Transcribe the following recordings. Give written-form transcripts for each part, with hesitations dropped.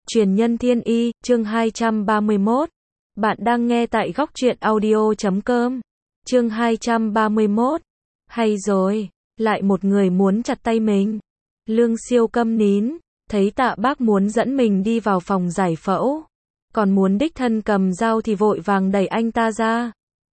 Truyền nhân thiên y, chương 231. Bạn đang nghe tại góc truyện audio.com. Chương 231. Hay rồi, lại một người muốn chặt tay mình. Lương Siêu câm nín, thấy Tạ Bác muốn dẫn mình đi vào phòng giải phẫu, còn muốn đích thân cầm dao thì vội vàng đẩy anh ta ra.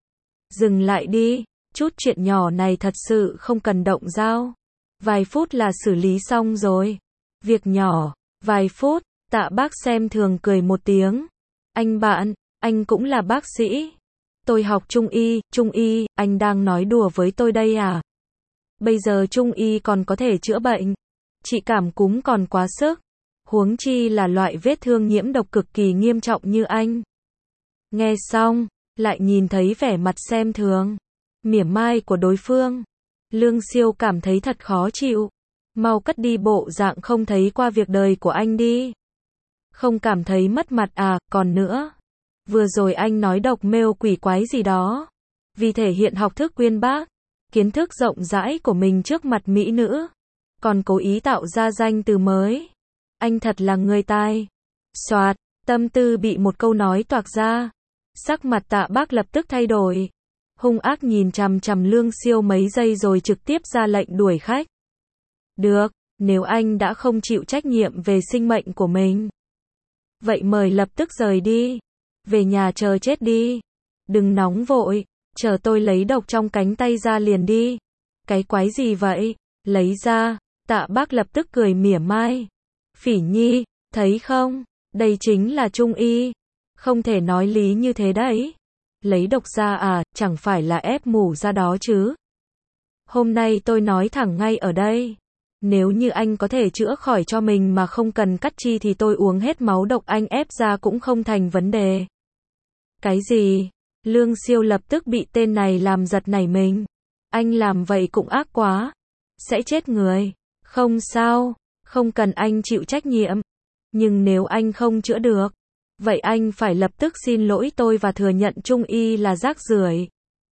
Dừng lại đi, chút chuyện nhỏ này thật sự không cần động dao. Vài phút là xử lý xong rồi. Việc nhỏ, vài phút. Tạ Bác xem thường cười một tiếng. Anh bạn, anh cũng là bác sĩ. Tôi học trung y, anh đang nói đùa với tôi đây à? Bây giờ trung y còn có thể chữa bệnh. Trị cảm cúm còn quá sức. Huống chi là loại vết thương nhiễm độc cực kỳ nghiêm trọng như anh. Nghe xong, lại nhìn thấy vẻ mặt xem thường, mỉa mai của đối phương. Lương Siêu cảm thấy thật khó chịu. Mau cất đi bộ dạng không thấy qua việc đời của anh đi. Không cảm thấy mất mặt à, còn nữa. Vừa rồi anh nói độc mêu quỷ quái gì đó. Vì thể hiện học thức uyên bác, kiến thức rộng rãi của mình trước mặt mỹ nữ. Còn cố ý tạo ra danh từ mới. Anh thật là người tài. Soạt, tâm tư bị một câu nói toạc ra. Sắc mặt Tạ Bác lập tức thay đổi. Hung ác nhìn chằm chằm Lương Siêu mấy giây rồi trực tiếp ra lệnh đuổi khách. Được, nếu anh đã không chịu trách nhiệm về sinh mệnh của mình, vậy mời lập tức rời đi. Về nhà chờ chết đi. Đừng nóng vội, chờ tôi lấy độc trong cánh tay ra liền đi. Cái quái gì vậy? Lấy ra. Tạ Bác lập tức cười mỉa mai. Phỉ Nhi, thấy không? Đây chính là trung y. Không thể nói lý như thế đấy. Lấy độc ra à, chẳng phải là ép mủ ra đó chứ. Hôm nay tôi nói thẳng ngay ở đây. Nếu như anh có thể chữa khỏi cho mình mà không cần cắt chi thì tôi uống hết máu độc anh ép ra cũng không thành vấn đề. Cái gì? Lương Siêu lập tức bị tên này làm giật nảy mình. Anh làm vậy cũng ác quá. Sẽ chết người. Không sao, không cần anh chịu trách nhiệm. Nhưng nếu anh không chữa được, vậy anh phải lập tức xin lỗi tôi và thừa nhận trung y là rác rưởi.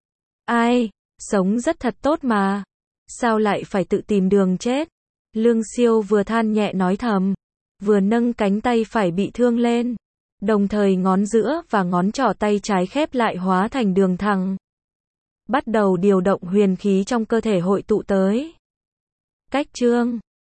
Ai? Sống rất thật tốt mà. Sao lại phải tự tìm đường chết? Lương Siêu vừa than nhẹ nói thầm, vừa nâng cánh tay phải bị thương lên. Đồng thời ngón giữa và ngón trỏ tay trái khép lại hóa thành đường thẳng. Bắt đầu điều động huyền khí trong cơ thể hội tụ tới. Cách chương